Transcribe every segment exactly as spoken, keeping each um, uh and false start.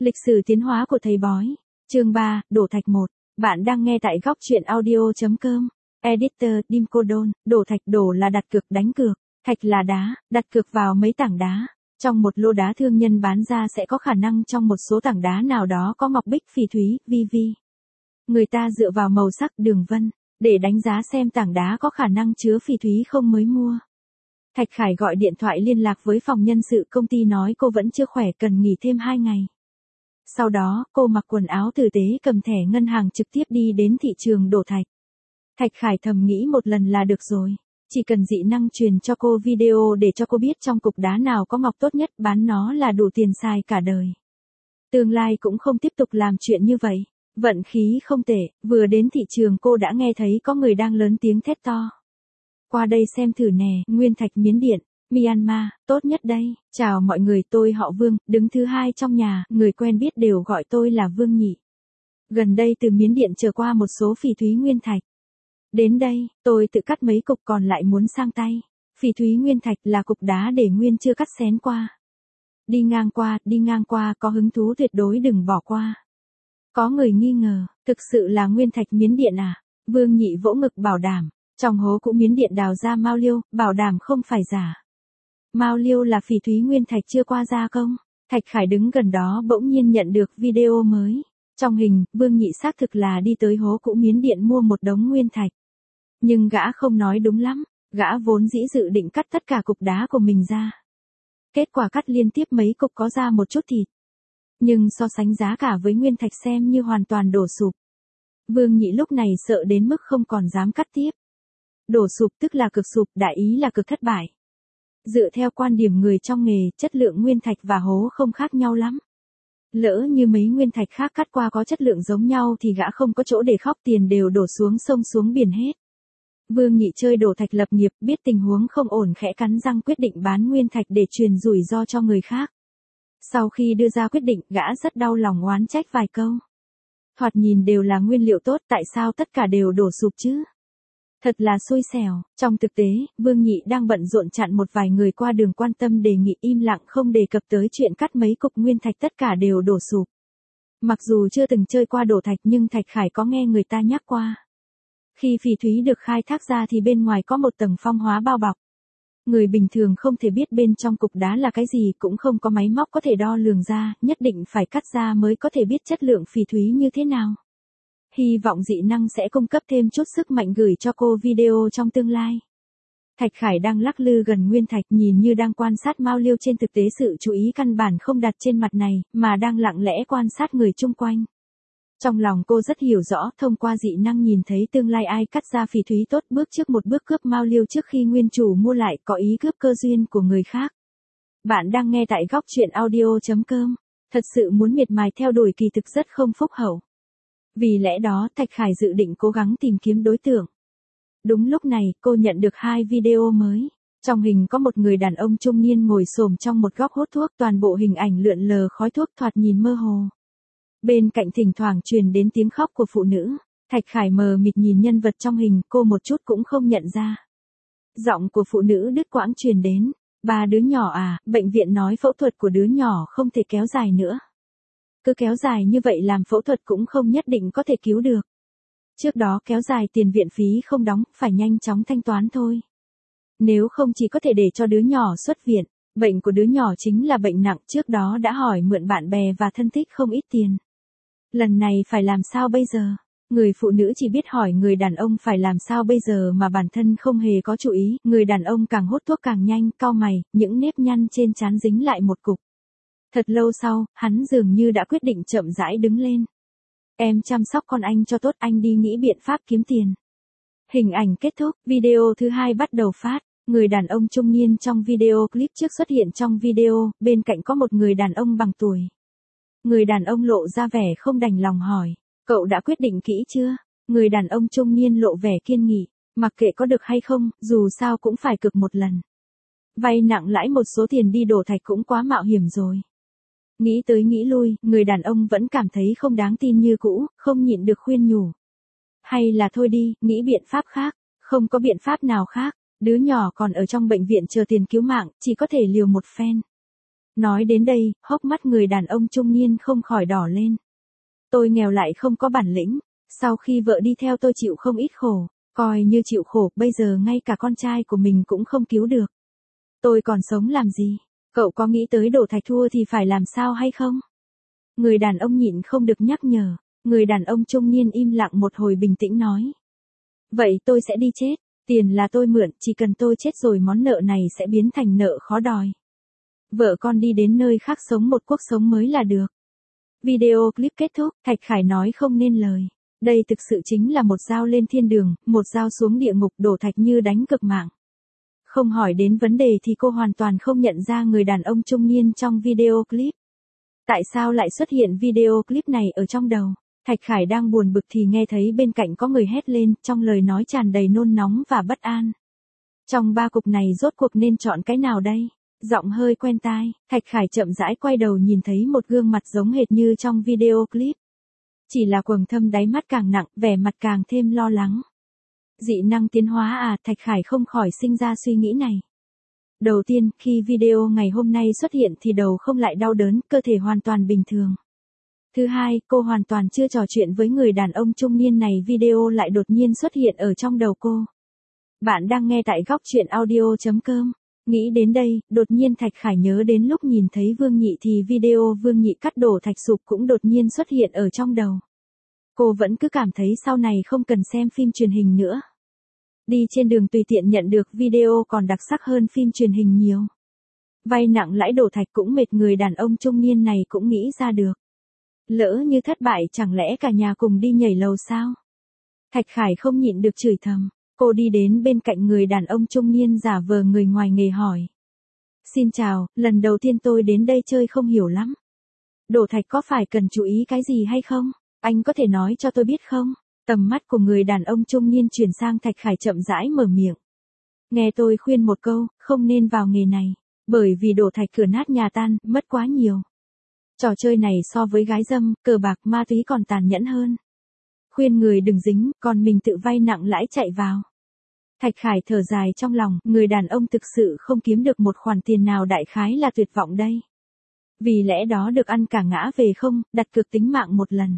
Lịch sử tiến hóa của thầy bói. Chương ba, đổ thạch một. Bạn đang nghe tại góc truyện audio.com. Editor, Dim Cô Đôn. Đổ thạch. Đổ là đặt cược, đánh cược. Thạch là đá, đặt cược vào mấy tảng đá. Trong một lô đá thương nhân bán ra sẽ có khả năng trong một số tảng đá nào đó có ngọc bích, phỉ thúy, vi vi. Người ta dựa vào màu sắc, đường vân, để đánh giá xem tảng đá có khả năng chứa phỉ thúy không mới mua. Thạch Khải gọi điện thoại liên lạc với phòng nhân sự công ty nói cô vẫn chưa khỏe, cần nghỉ thêm hai ngày. Sau đó, cô mặc quần áo tử tế cầm thẻ ngân hàng trực tiếp đi đến thị trường đổ thạch. Thạch Khải thầm nghĩ một lần là được rồi. Chỉ cần dị năng truyền cho cô video để cho cô biết trong cục đá nào có ngọc tốt nhất, bán nó là đủ tiền xài cả đời. Tương lai cũng không tiếp tục làm chuyện như vậy. Vận khí không tệ, vừa đến thị trường cô đã nghe thấy có người đang lớn tiếng thét to. Qua đây xem thử nè, nguyên thạch Miến Điện, Myanmar, tốt nhất đây. Chào mọi người, tôi họ Vương, đứng thứ hai trong nhà, người quen biết đều gọi tôi là Vương nhỉ. Gần đây từ Miến Điện trở qua một số phỉ thúy nguyên thạch. Đến đây, tôi tự cắt mấy cục còn lại muốn sang tay. Phỉ thúy nguyên thạch là cục đá để nguyên chưa cắt xén qua. Đi ngang qua, đi ngang qua, có hứng thú tuyệt đối đừng bỏ qua. Có người nghi ngờ, thực sự là nguyên thạch Miến Điện à? Vương nhị vỗ ngực bảo đảm. Trong hố cũ Miến Điện đào ra mao liêu, bảo đảm không phải giả. Mao liêu là phỉ thúy nguyên thạch chưa qua gia công. Thạch Khải đứng gần đó bỗng nhiên nhận được video mới. Trong hình, Vương nhị xác thực là đi tới hố cũ Miến Điện mua một đống nguyên thạch. Nhưng gã không nói đúng lắm, gã vốn dĩ dự định cắt tất cả cục đá của mình ra. Kết quả cắt liên tiếp mấy cục có ra một chút thịt. Nhưng so sánh giá cả với nguyên thạch xem như hoàn toàn đổ sụp. Vương nhị lúc này sợ đến mức không còn dám cắt tiếp. Đổ sụp tức là cực sụp, đại ý là cực thất bại. Dựa theo quan điểm người trong nghề, chất lượng nguyên thạch và hố không khác nhau lắm. Lỡ như mấy nguyên thạch khác cắt qua có chất lượng giống nhau thì gã không có chỗ để khóc, tiền đều đổ xuống sông xuống biển hết. Vương nhị chơi đổ thạch lập nghiệp, biết tình huống không ổn khẽ cắn răng quyết định bán nguyên thạch để truyền rủi ro cho người khác. Sau khi đưa ra quyết định, gã rất đau lòng oán trách vài câu. Thoạt nhìn đều là nguyên liệu tốt, tại sao tất cả đều đổ sụp chứ? Thật là xui xẻo. Trong thực tế, Vương nhị đang bận rộn chặn một vài người qua đường quan tâm đề nghị im lặng không đề cập tới chuyện cắt mấy cục nguyên thạch tất cả đều đổ sụp. Mặc dù chưa từng chơi qua đổ thạch nhưng Thạch Khải có nghe người ta nhắc qua. Khi phỉ thúy được khai thác ra thì bên ngoài có một tầng phong hóa bao bọc. Người bình thường không thể biết bên trong cục đá là cái gì, cũng không có máy móc có thể đo lường ra, nhất định phải cắt ra mới có thể biết chất lượng phỉ thúy như thế nào. Hy vọng dị năng sẽ cung cấp thêm chút sức mạnh gửi cho cô video trong tương lai. Thạch Khải đang lắc lư gần nguyên thạch, nhìn như đang quan sát mao liêu, trên thực tế sự chú ý căn bản không đặt trên mặt này, mà đang lặng lẽ quan sát người chung quanh. Trong lòng cô rất hiểu rõ, thông qua dị năng nhìn thấy tương lai ai cắt ra phỉ thúy tốt, bước trước một bước cướp mao liêu trước khi nguyên chủ mua lại, có ý cướp cơ duyên của người khác. Bạn đang nghe tại góc truyện audio.com. Thật sự muốn miệt mài theo đuổi kỳ thực rất không phúc hậu. Vì lẽ đó Thạch Khải dự định cố gắng tìm kiếm đối tượng. Đúng lúc này, cô nhận được hai video mới. Trong hình có một người đàn ông trung niên ngồi xổm trong một góc hút thuốc, toàn bộ hình ảnh lượn lờ khói thuốc thoạt nhìn mơ hồ. Bên cạnh thỉnh thoảng truyền đến tiếng khóc của phụ nữ. Thạch Khải mờ mịt nhìn nhân vật trong hình, cô một chút cũng không nhận ra. Giọng của phụ nữ đứt quãng truyền đến. Ba đứa nhỏ à, bệnh viện nói phẫu thuật của đứa nhỏ không thể kéo dài nữa. Cứ kéo dài như vậy làm phẫu thuật cũng không nhất định có thể cứu được. Trước đó kéo dài tiền viện phí không đóng, phải nhanh chóng thanh toán thôi. Nếu không chỉ có thể để cho đứa nhỏ xuất viện. Bệnh của đứa nhỏ chính là bệnh nặng, trước đó đã hỏi mượn bạn bè và thân thích không ít tiền. Lần này phải làm sao bây giờ? Người phụ nữ chỉ biết hỏi người đàn ông phải làm sao bây giờ mà bản thân không hề có chú ý. Người đàn ông càng hút thuốc càng nhanh, cau mày, những nếp nhăn trên trán dính lại một cục. Thật lâu sau, hắn dường như đã quyết định chậm rãi đứng lên. Em chăm sóc con anh cho tốt, anh đi nghĩ biện pháp kiếm tiền. Hình ảnh kết thúc, video thứ hai bắt đầu phát. Người đàn ông trung niên trong video clip trước xuất hiện trong video, bên cạnh có một người đàn ông bằng tuổi. Người đàn ông lộ ra vẻ không đành lòng hỏi, cậu đã quyết định kỹ chưa? Người đàn ông trung niên lộ vẻ kiên nghị, mặc kệ có được hay không, dù sao cũng phải cược một lần. Vay nặng lãi một số tiền đi đổ thạch cũng quá mạo hiểm rồi. Nghĩ tới nghĩ lui, người đàn ông vẫn cảm thấy không đáng tin như cũ, không nhịn được khuyên nhủ. Hay là thôi đi, nghĩ biện pháp khác, không có biện pháp nào khác. Đứa nhỏ còn ở trong bệnh viện chờ tiền cứu mạng, chỉ có thể liều một phen. Nói đến đây, hốc mắt người đàn ông trung niên không khỏi đỏ lên. Tôi nghèo lại không có bản lĩnh, sau khi vợ đi theo tôi chịu không ít khổ, coi như chịu khổ, bây giờ ngay cả con trai của mình cũng không cứu được. Tôi còn sống làm gì? Cậu có nghĩ tới Đỗ Thạch thua thì phải làm sao hay không? Người đàn ông nhịn không được nhắc nhở, người đàn ông trung niên im lặng một hồi bình tĩnh nói. Vậy tôi sẽ đi chết, tiền là tôi mượn, chỉ cần tôi chết rồi món nợ này sẽ biến thành nợ khó đòi. Vợ con đi đến nơi khác sống một cuộc sống mới là được. Video clip kết thúc, Thạch Khải nói không nên lời. Đây thực sự chính là một dao lên thiên đường, một dao xuống địa ngục. Đỗ Thạch Như đánh cực mạng. Không hỏi đến vấn đề thì cô hoàn toàn không nhận ra người đàn ông trung niên trong video clip. Tại sao lại xuất hiện video clip này ở trong đầu? Thạch Khải đang buồn bực thì nghe thấy bên cạnh có người hét lên, trong lời nói tràn đầy nôn nóng và bất an. Trong ba cục này rốt cuộc nên chọn cái nào đây? Giọng hơi quen tai, Thạch Khải chậm rãi quay đầu nhìn thấy một gương mặt giống hệt như trong video clip. Chỉ là quầng thâm đáy mắt càng nặng, vẻ mặt càng thêm lo lắng. Dị năng tiến hóa à? Thạch Khải không khỏi sinh ra suy nghĩ này. Đầu tiên, khi video ngày hôm nay xuất hiện thì đầu không lại đau đớn, cơ thể hoàn toàn bình thường. Thứ hai, cô hoàn toàn chưa trò chuyện với người đàn ông trung niên này, video lại đột nhiên xuất hiện ở trong đầu cô. Bạn đang nghe tại góc truyện audio chấm com. Nghĩ đến đây, đột nhiên Thạch Khải nhớ đến lúc nhìn thấy Vương Nhị thì video Vương Nhị cắt Đỗ Thạch sụp cũng đột nhiên xuất hiện ở trong đầu. Cô vẫn cứ cảm thấy sau này không cần xem phim truyền hình nữa. Đi trên đường tùy tiện nhận được video còn đặc sắc hơn phim truyền hình nhiều. Vay nặng lãi Đỗ Thạch cũng mệt, người đàn ông trung niên này cũng nghĩ ra được. Lỡ như thất bại chẳng lẽ cả nhà cùng đi nhảy lầu sao? Thạch Khải không nhịn được chửi thầm. Cô đi đến bên cạnh người đàn ông trung niên giả vờ người ngoài nghề hỏi. Xin chào, lần đầu tiên tôi đến đây chơi không hiểu lắm. Đỗ Thạch có phải cần chú ý cái gì hay không? Anh có thể nói cho tôi biết không? Tầm mắt của người đàn ông trung niên chuyển sang Thạch Khải, chậm rãi mở miệng. Nghe tôi khuyên một câu, không nên vào nghề này. Bởi vì Đỗ Thạch cửa nát nhà tan, mất quá nhiều. Trò chơi này so với gái dâm, cờ bạc, ma túy còn tàn nhẫn hơn. Khuyên người đừng dính, còn mình tự vay nặng lãi chạy vào. Thạch Khải thở dài trong lòng, người đàn ông thực sự không kiếm được một khoản tiền nào, đại khái là tuyệt vọng đây. Vì lẽ đó được ăn cả ngã về không, đặt cược tính mạng một lần.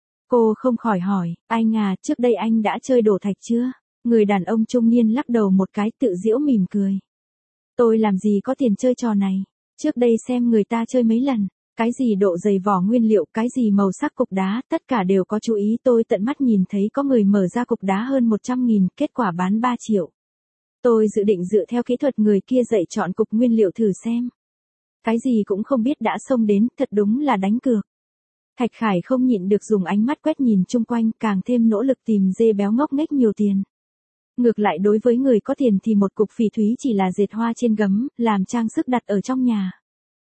Cô không khỏi hỏi, anh à, trước đây anh đã chơi Đỗ Thạch chưa? Người đàn ông trung niên lắc đầu một cái, tự giễu mỉm cười. Tôi làm gì có tiền chơi trò này, trước đây xem người ta chơi mấy lần. Cái gì độ dày vỏ nguyên liệu, cái gì màu sắc cục đá, tất cả đều có chú ý. Tôi tận mắt nhìn thấy có người mở ra cục đá hơn một trăm nghìn, kết quả bán ba triệu. Tôi dự định dựa theo kỹ thuật người kia dạy chọn cục nguyên liệu thử xem. Cái gì cũng không biết đã xông đến, thật đúng là đánh cược. Thạch Khải không nhịn được dùng ánh mắt quét nhìn chung quanh, càng thêm nỗ lực tìm dê béo ngốc nghếch nhiều tiền. Ngược lại đối với người có tiền thì một cục phỉ thúy chỉ là dệt hoa trên gấm, làm trang sức đặt ở trong nhà.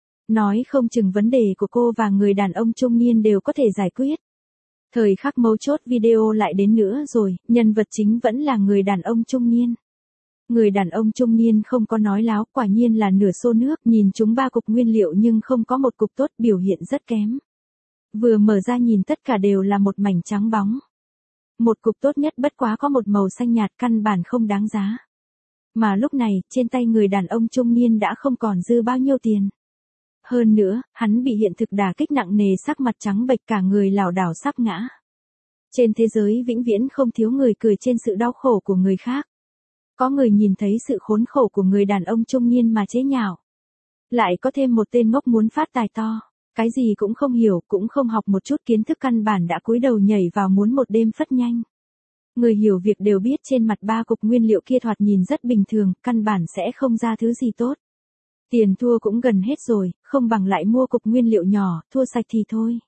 Nói không chừng vấn đề của cô và người đàn ông trung niên đều có thể giải quyết. Thời khắc mấu chốt video lại đến nữa rồi, nhân vật chính vẫn là người đàn ông trung niên. Người đàn ông trung niên không có nói láo, quả nhiên là nửa xô nước, nhìn chúng ba cục nguyên liệu nhưng không có một cục tốt, biểu hiện rất kém. Vừa mở ra nhìn tất cả đều là một mảnh trắng bóng. Một cục tốt nhất bất quá có một màu xanh nhạt, căn bản không đáng giá. Mà lúc này, trên tay người đàn ông trung niên đã không còn dư bao nhiêu tiền. Hơn nữa, hắn bị hiện thực đả kích nặng nề, sắc mặt trắng bệch, cả người lảo đảo sắp ngã. Trên thế giới vĩnh viễn không thiếu người cười trên sự đau khổ của người khác. Có người nhìn thấy sự khốn khổ của người đàn ông trung niên mà chế nhạo. Lại có thêm một tên ngốc muốn phát tài to. Cái gì cũng không hiểu, cũng không học một chút kiến thức căn bản đã cúi đầu nhảy vào muốn một đêm phất nhanh. Người hiểu việc đều biết trên mặt ba cục nguyên liệu kia thoạt nhìn rất bình thường, căn bản sẽ không ra thứ gì tốt. Tiền thua cũng gần hết rồi, không bằng lại mua cục nguyên liệu nhỏ, thua sạch thì thôi.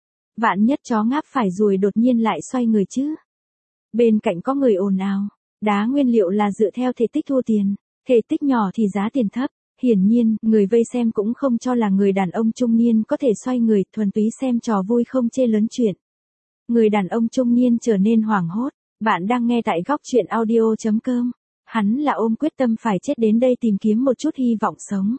Vạn nhất chó ngáp phải ruồi đột nhiên lại xoay người chứ. Bên cạnh có người ồn ào, đá nguyên liệu là dựa theo thể tích thua tiền, thể tích nhỏ thì giá tiền thấp. Hiển nhiên, người vây xem cũng không cho là người đàn ông trung niên có thể xoay người, thuần túy xem trò vui không chê lớn chuyện. Người đàn ông trung niên trở nên hoảng hốt. Bạn đang nghe tại góc truyện audio chấm com. Hắn là ôm quyết tâm phải chết đến đây tìm kiếm một chút hy vọng sống.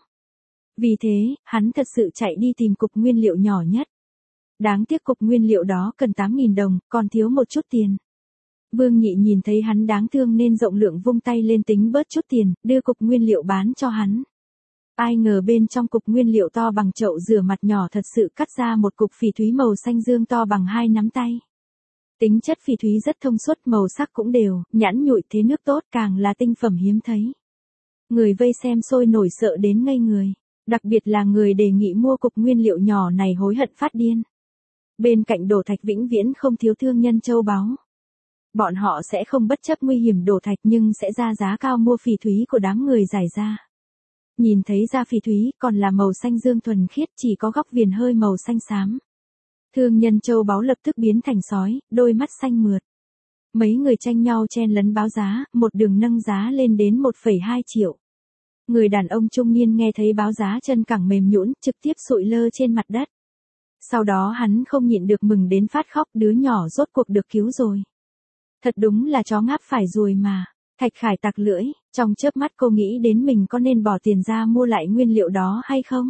Vì thế, hắn thật sự chạy đi tìm cục nguyên liệu nhỏ nhất. Đáng tiếc cục nguyên liệu đó cần tám nghìn đồng, còn thiếu một chút tiền. Vương Nhị nhìn thấy hắn đáng thương nên rộng lượng vung tay lên tính bớt chút tiền, đưa cục nguyên liệu bán cho hắn. Ai ngờ bên trong cục nguyên liệu to bằng chậu rửa mặt nhỏ thật sự cắt ra một cục phỉ thúy màu xanh dương to bằng hai nắm tay. Tính chất phỉ thúy rất thông suốt, màu sắc cũng đều, nhẵn nhụi thế nước tốt, càng là tinh phẩm hiếm thấy. Người vây xem sôi nổi sợ đến ngây người. Đặc biệt là người đề nghị mua cục nguyên liệu nhỏ này hối hận phát điên. Bên cạnh đổ thạch vĩnh viễn không thiếu thương nhân châu báu. Bọn họ sẽ không bất chấp nguy hiểm đổ thạch nhưng sẽ ra giá cao mua phỉ thúy của đám người giải ra. Nhìn thấy da phỉ thúy còn là màu xanh dương thuần khiết, chỉ có góc viền hơi màu xanh xám. Thương nhân châu báu lập tức biến thành sói, đôi mắt xanh mượt. Mấy người tranh nhau chen lấn báo giá, một đường nâng giá lên đến một phẩy hai triệu. Người đàn ông trung niên nghe thấy báo giá chân cẳng mềm nhũn, trực tiếp sụi lơ trên mặt đất. Sau đó hắn không nhịn được mừng đến phát khóc, đứa nhỏ rốt cuộc được cứu rồi. Thật đúng là chó ngáp phải ruồi mà. Thạch Khải tặc lưỡi, trong chớp mắt cô nghĩ đến mình có nên bỏ tiền ra mua lại nguyên liệu đó hay không.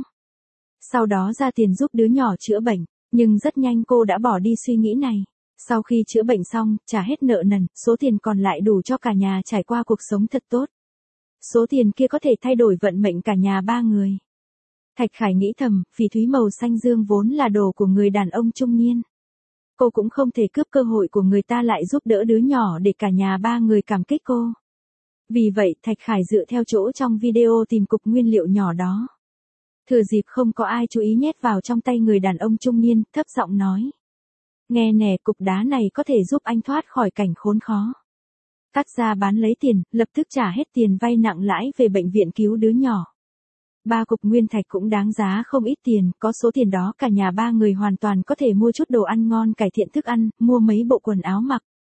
Sau đó ra tiền giúp đứa nhỏ chữa bệnh, nhưng rất nhanh cô đã bỏ đi suy nghĩ này. Sau khi chữa bệnh xong, trả hết nợ nần, số tiền còn lại đủ cho cả nhà trải qua cuộc sống thật tốt. Số tiền kia có thể thay đổi vận mệnh cả nhà ba người. Thạch Khải nghĩ thầm, phỉ thúy màu xanh dương vốn là đồ của người đàn ông trung niên. Cô cũng không thể cướp cơ hội của người ta lại giúp đỡ đứa nhỏ để cả nhà ba người cảm kích cô. Vì vậy Thạch Khải dựa theo chỗ trong video tìm cục nguyên liệu nhỏ đó. Thừa dịp không có ai chú ý nhét vào trong tay người đàn ông trung niên, thấp giọng nói. Nghe nè, cục đá này có thể giúp anh thoát khỏi cảnh khốn khó. Cắt ra bán lấy tiền, lập tức trả hết tiền vay nặng lãi về bệnh viện cứu đứa nhỏ. Ba cục nguyên thạch cũng đáng giá không ít tiền, có số tiền đó cả nhà ba người hoàn toàn có thể mua chút đồ ăn ngon, cải thiện thức ăn, mua mấy bộ quần áo mặc.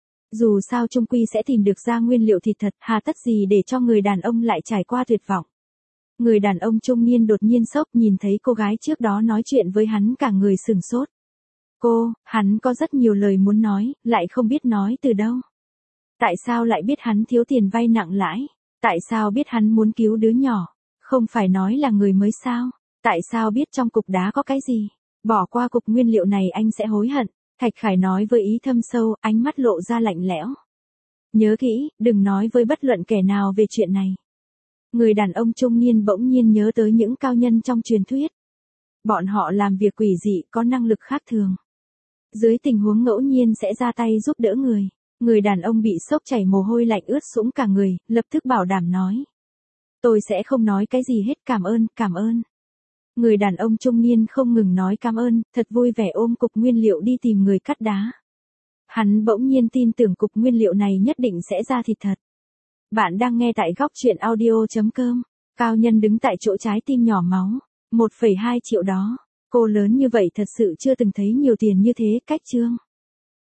Dù sao chung quy sẽ tìm được ra nguyên liệu thịt thật, hà tất gì để cho người đàn ông lại trải qua tuyệt vọng. Người đàn ông trung niên đột nhiên sốc, nhìn thấy cô gái trước đó nói chuyện với hắn cả người sừng sốt. Cô, hắn có rất nhiều lời muốn nói, lại không biết nói từ đâu. Tại sao lại biết hắn thiếu tiền vay nặng lãi? Tại sao biết hắn muốn cứu đứa nhỏ? Không phải nói là người mới sao? Tại sao biết trong cục đá có cái gì? Bỏ qua cục nguyên liệu này anh sẽ hối hận. Thạch Khải nói với ý thâm sâu, ánh mắt lộ ra lạnh lẽo. Nhớ kỹ, đừng nói với bất luận kẻ nào về chuyện này. Người đàn ông trung niên bỗng nhiên nhớ tới những cao nhân trong truyền thuyết. Bọn họ làm việc quỷ dị, có năng lực khác thường. Dưới tình huống ngẫu nhiên sẽ ra tay giúp đỡ người. Người đàn ông bị sốc chảy mồ hôi lạnh ướt sũng cả người, lập tức bảo đảm nói. Tôi sẽ không nói cái gì hết, cảm ơn, cảm ơn. Người đàn ông trung niên không ngừng nói cảm ơn, thật vui vẻ ôm cục nguyên liệu đi tìm người cắt đá. Hắn bỗng nhiên tin tưởng cục nguyên liệu này nhất định sẽ ra thịt thật. Bạn đang nghe tại góc truyện audio chấm com. Cao nhân đứng tại chỗ trái tim nhỏ máu. một phẩy hai triệu đó. Cô lớn như vậy thật sự chưa từng thấy nhiều tiền như thế, cách chương.